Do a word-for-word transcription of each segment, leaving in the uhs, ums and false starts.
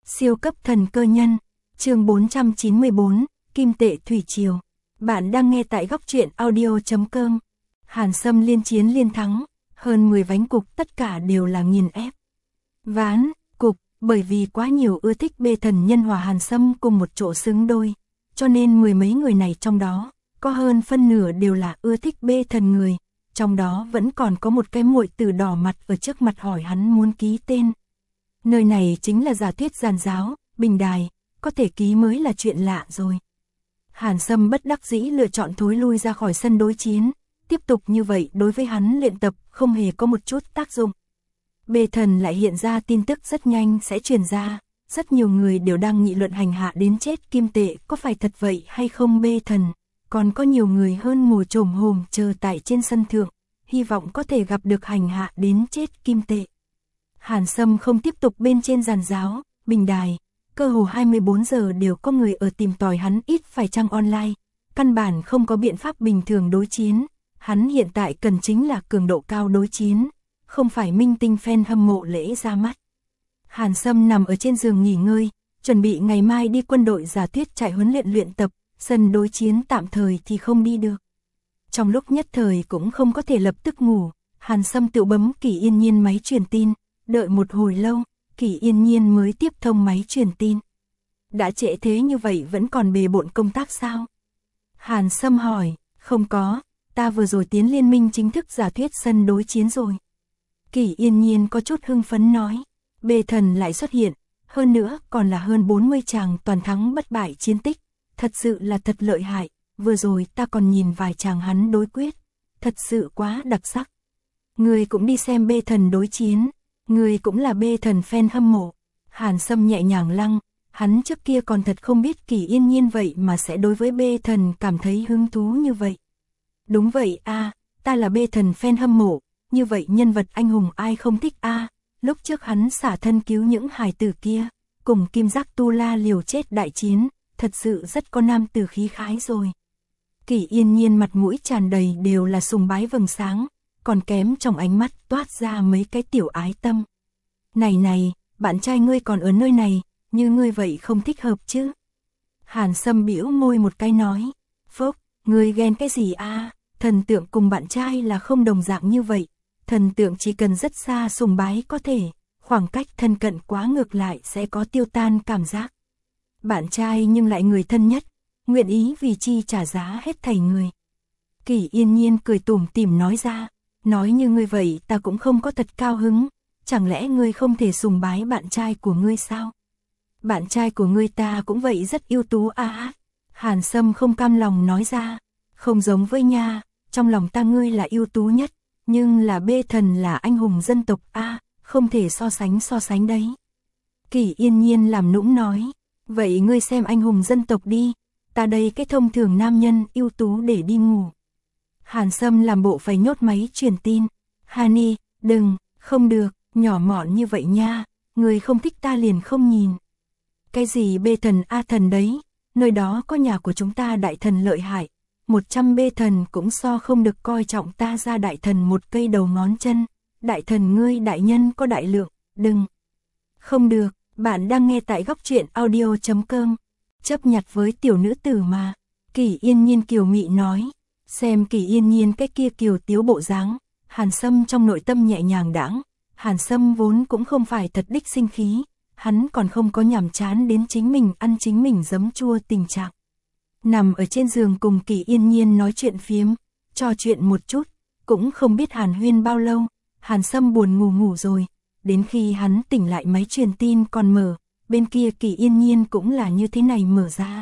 Siêu cấp thần cơ nhân, chương bốn trăm chín mươi bốn, Kim tệ thủy triều. Bạn đang nghe tại góc truyện audio chấm com. Hàn Sâm liên chiến liên thắng, hơn mười ván cục tất cả đều là nghiền ép. Ván, cục, bởi vì quá nhiều ưa thích bê thần nhân hòa Hàn Sâm cùng một chỗ xứng đôi, cho nên mười mấy người này trong đó, có hơn phân nửa đều là ưa thích bê thần người, trong đó vẫn còn có một cái muội tử đỏ mặt ở trước mặt hỏi hắn muốn ký tên. Nơi này chính là giả thuyết giàn giáo, bình đài, có thể ký mới là chuyện lạ rồi. Hàn Sâm bất đắc dĩ lựa chọn thối lui ra khỏi sân đối chiến, tiếp tục như vậy đối với hắn luyện tập không hề có một chút tác dụng. Bê thần lại hiện ra tin tức rất nhanh sẽ truyền ra, rất nhiều người đều đang nghị luận hành hạ đến chết kim tệ có phải thật vậy hay không bê thần, còn có nhiều người hơn ngồi chồm hồm chờ tại trên sân thượng, hy vọng có thể gặp được hành hạ đến chết kim tệ. Hàn Sâm không tiếp tục bên trên giàn giáo, bình đài, cơ hồ hai mươi bốn giờ đều có người ở tìm tòi hắn ít phải chăng online, căn bản không có biện pháp bình thường đối chiến, hắn hiện tại cần chính là cường độ cao đối chiến, không phải minh tinh fan hâm mộ lễ ra mắt. Hàn Sâm nằm ở trên giường nghỉ ngơi, chuẩn bị ngày mai đi quân đội giả thuyết trại huấn luyện luyện tập, sân đối chiến tạm thời thì không đi được. Trong lúc nhất thời cũng không có thể lập tức ngủ, Hàn Sâm tự bấm Kỷ Yên Nhiên máy truyền tin, đợi một hồi lâu, Kỷ Yên Nhiên mới tiếp thông máy truyền tin. Đã trễ thế như vậy vẫn còn bề bộn công tác sao? Hàn Sâm hỏi, không có, ta vừa rồi tiến liên minh chính thức giả thuyết sân đối chiến rồi. Kỷ Yên Nhiên có chút hưng phấn nói, bê thần lại xuất hiện, hơn nữa còn là hơn bốn mươi chàng toàn thắng bất bại chiến tích, thật sự là thật lợi hại, vừa rồi ta còn nhìn vài chàng hắn đối quyết, thật sự quá đặc sắc. Người cũng đi xem bê thần đối chiến, người cũng là bê thần fan hâm mộ. Hàn Sâm nhẹ nhàng lăng, hắn trước kia còn thật không biết Kỷ Yên Nhiên vậy mà sẽ đối với bê thần cảm thấy hứng thú như vậy. Đúng vậy a, à, ta là bê thần fan hâm mộ, như vậy nhân vật anh hùng ai không thích a, à, lúc trước hắn xả thân cứu những hài tử kia, cùng Kim Giác Tu La liều chết đại chiến, thật sự rất có nam tử khí khái rồi. Kỷ Yên Nhiên mặt mũi tràn đầy đều là sùng bái vầng sáng, còn kém trong ánh mắt toát ra mấy cái tiểu ái tâm. Này này, bạn trai ngươi còn ở nơi này, như ngươi vậy không thích hợp chứ? Hàn Sâm bĩu môi một cái nói, phốc, ngươi ghen cái gì a? À? Thần tượng cùng bạn trai là không đồng dạng như vậy, thần tượng chỉ cần rất xa sùng bái có thể, khoảng cách thân cận quá ngược lại sẽ có tiêu tan cảm giác. Bạn trai nhưng lại người thân nhất, nguyện ý vì chi trả giá hết thảy người. Kỷ Yên Nhiên cười tủm tỉm nói ra, nói như ngươi vậy ta cũng không có thật cao hứng, chẳng lẽ ngươi không thể sùng bái bạn trai của ngươi sao? Bạn trai của ngươi ta cũng vậy rất ưu tú a. À. Hàn Sâm không cam lòng nói ra, không giống với nha, trong lòng ta ngươi là ưu tú nhất, nhưng là bê thần là anh hùng dân tộc a, à, không thể so sánh so sánh đấy. Kỷ Yên Nhiên làm nũng nói, vậy ngươi xem anh hùng dân tộc đi, ta đây cái thông thường nam nhân ưu tú để đi ngủ. Hàn Sâm làm bộ phải nhốt máy truyền tin, Hani, đừng, không được, nhỏ mọn như vậy nha, người không thích ta liền không nhìn. Cái gì bê thần a thần đấy, nơi đó có nhà của chúng ta đại thần lợi hại, một trăm bê thần cũng so không được coi trọng ta ra đại thần một cây đầu ngón chân, đại thần ngươi đại nhân có đại lượng, đừng. Không được, bạn đang nghe tại góc truyện audio chấm com, chấp nhặt với tiểu nữ tử mà, Kỷ Yên Nhiên kiều mị nói, xem Kỷ Yên Nhiên cái kia kiều tiếu bộ dáng, Hàn Sâm trong nội tâm nhẹ nhàng đãng, Hàn Sâm vốn cũng không phải thật đích sinh khí, hắn còn không có nhàm chán đến chính mình ăn chính mình giấm chua tình trạng. Nằm ở trên giường cùng Kỷ Yên Nhiên nói chuyện phiếm, trò chuyện một chút, cũng không biết hàn huyên bao lâu, Hàn Sâm buồn ngủ ngủ rồi, đến khi hắn tỉnh lại máy truyền tin còn mở, bên kia Kỷ Yên Nhiên cũng là như thế này mở ra.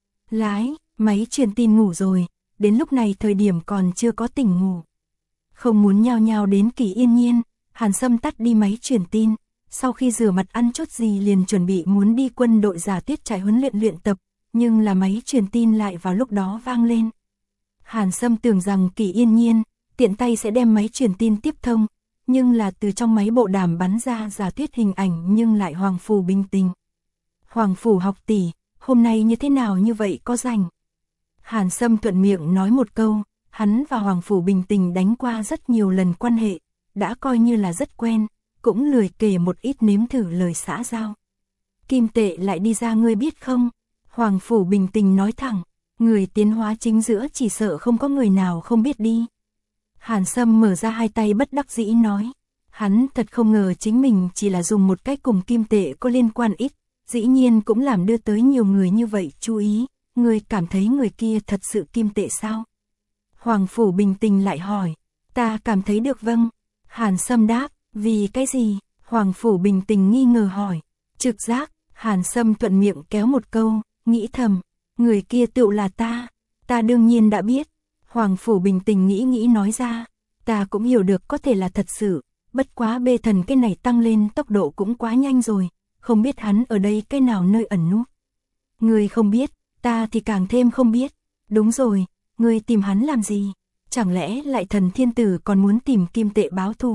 Lái, máy truyền tin ngủ rồi, đến lúc này thời điểm còn chưa có tỉnh ngủ. Không muốn nhao nhao đến Kỷ Yên Nhiên, Hàn Sâm tắt đi máy truyền tin, sau khi rửa mặt ăn chút gì liền chuẩn bị muốn đi quân đội giả thuyết trại huấn luyện luyện tập, nhưng là máy truyền tin lại vào lúc đó vang lên. Hàn Sâm tưởng rằng Kỷ Yên Nhiên tiện tay sẽ đem máy truyền tin tiếp thông, nhưng là từ trong máy bộ đàm bắn ra giả thuyết hình ảnh nhưng lại Hoàng Phủ Bình Tình. Hoàng Phủ học tỷ, hôm nay như thế nào như vậy có rảnh? Hàn Sâm thuận miệng nói một câu, hắn và Hoàng Phủ Bình Tình đánh qua rất nhiều lần quan hệ, đã coi như là rất quen, cũng lười kể một ít nếm thử lời xã giao. kim tệ lại đi ra ngươi biết không? Hoàng Phủ bình tĩnh nói thẳng, người tiến hóa chính giữa chỉ sợ không có người nào không biết đi. Hàn Sâm mở ra hai tay bất đắc dĩ nói, hắn thật không ngờ chính mình chỉ là dùng một cách cùng kim tệ có liên quan ít, dĩ nhiên cũng làm đưa tới nhiều người như vậy chú ý, ngươi cảm thấy người kia thật sự kim tệ sao? Hoàng Phủ bình tĩnh lại hỏi, ta cảm thấy được vâng. Hàn Sâm đáp, vì cái gì? Hoàng Phủ bình tĩnh nghi ngờ hỏi, trực giác. Hàn Sâm thuận miệng kéo một câu, nghĩ thầm, người kia tựu là ta, ta đương nhiên đã biết. Hoàng Phủ bình tĩnh nghĩ nghĩ nói ra, ta cũng hiểu được có thể là thật sự, bất quá bê thần cái này tăng lên tốc độ cũng quá nhanh rồi, không biết hắn ở đây cái nào nơi ẩn núp. Người không biết, ta thì càng thêm không biết. Đúng rồi, người tìm hắn làm gì? Chẳng lẽ lại thần thiên tử còn muốn tìm kim tệ báo thù?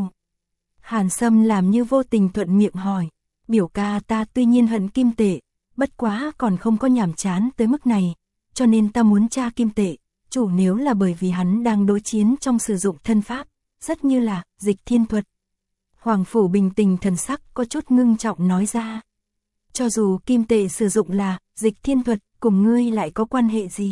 Hàn Sâm làm như vô tình thuận miệng hỏi, biểu ca ta tuy nhiên hận kim tệ, bất quá còn không có nhàm chán tới mức này, cho nên ta muốn tra kim tệ, chủ nếu là bởi vì hắn đang đối chiến trong sử dụng thân pháp, rất như là dịch thiên thuật. Hoàng Phủ bình tĩnh thần sắc có chút ngưng trọng nói ra, cho dù kim tệ sử dụng là dịch thiên thuật, cùng ngươi lại có quan hệ gì?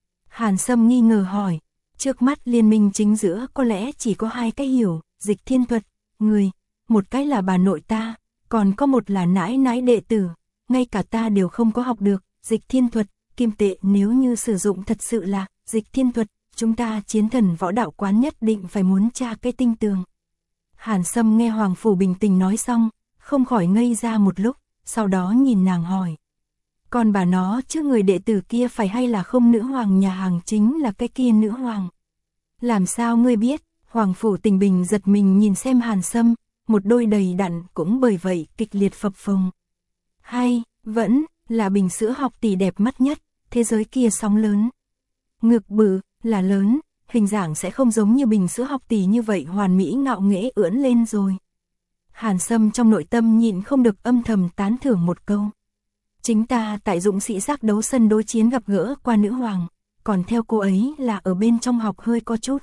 Hàn Sâm nghi ngờ hỏi, trước mắt liên minh chính giữa có lẽ chỉ có hai cái hiểu, dịch thiên thuật, người, một cái là bà nội ta, còn có một là nãi nãi đệ tử, ngay cả ta đều không có học được, dịch thiên thuật, kim tệ nếu như sử dụng thật sự là dịch thiên thuật, chúng ta chiến thần võ đạo quán nhất định phải muốn tra cái tinh tường. Hàn Sâm nghe Hoàng Phủ bình tĩnh nói xong, không khỏi ngây ra một lúc, sau đó nhìn nàng hỏi, còn bà nó chứ người đệ tử kia phải hay là không? Nữ hoàng nhà hàng chính là cái kia nữ hoàng. Làm sao ngươi biết? Hoàng Phủ Tình Bình giật mình nhìn xem Hàn Sâm, một đôi đầy đặn cũng bởi vậy kịch liệt phập phồng. Hay, vẫn là bình sữa học tỷ đẹp mắt nhất, thế giới kia sóng lớn. Ngực bự, là lớn, hình dạng sẽ không giống như bình sữa học tỷ như vậy hoàn mỹ ngạo nghễ ưỡn lên rồi. Hàn Sâm trong nội tâm nhịn không được âm thầm tán thưởng một câu. Chính ta tại Dũng Sĩ Giác đấu sân đối chiến gặp gỡ qua nữ hoàng, còn theo cô ấy là ở bên trong học hơi có chút.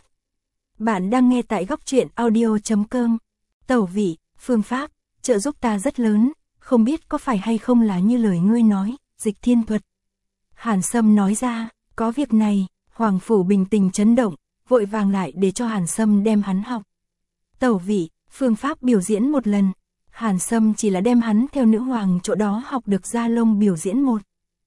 Bạn đang nghe tại góc truyện audio chấm com. Tẩu vị, phương pháp, trợ giúp ta rất lớn, không biết có phải hay không là như lời ngươi nói, dịch thiên thuật. Hàn Sâm nói ra, có việc này, Hoàng Phủ bình tĩnh chấn động, vội vàng lại để cho Hàn Sâm đem hắn học. Tẩu vị, phương pháp biểu diễn một lần. Hàn Sâm chỉ là đem hắn theo nữ hoàng chỗ đó học được Gia Lông biểu diễn một.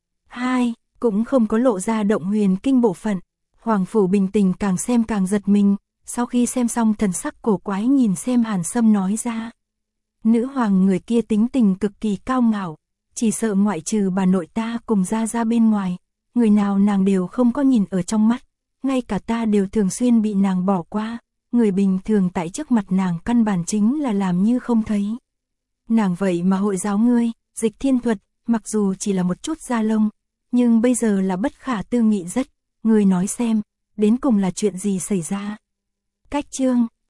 Hai, cũng không có lộ ra động huyền kinh bộ phận. Hoàng Phủ bình tĩnh càng xem càng giật mình, sau khi xem xong thần sắc cổ quái nhìn xem Hàn Sâm nói ra. Nữ hoàng người kia tính tình cực kỳ cao ngạo, chỉ sợ ngoại trừ bà nội ta cùng ra ra bên ngoài, người nào nàng đều không có nhìn ở trong mắt, ngay cả ta đều thường xuyên bị nàng bỏ qua, người bình thường tại trước mặt nàng căn bản chính là làm như không thấy. Nàng vậy mà hội giáo ngươi, dịch thiên thuật, mặc dù chỉ là một chút da lông, nhưng bây giờ là bất khả tư nghị rất, ngươi nói xem, đến cùng là chuyện gì xảy ra. Cách chương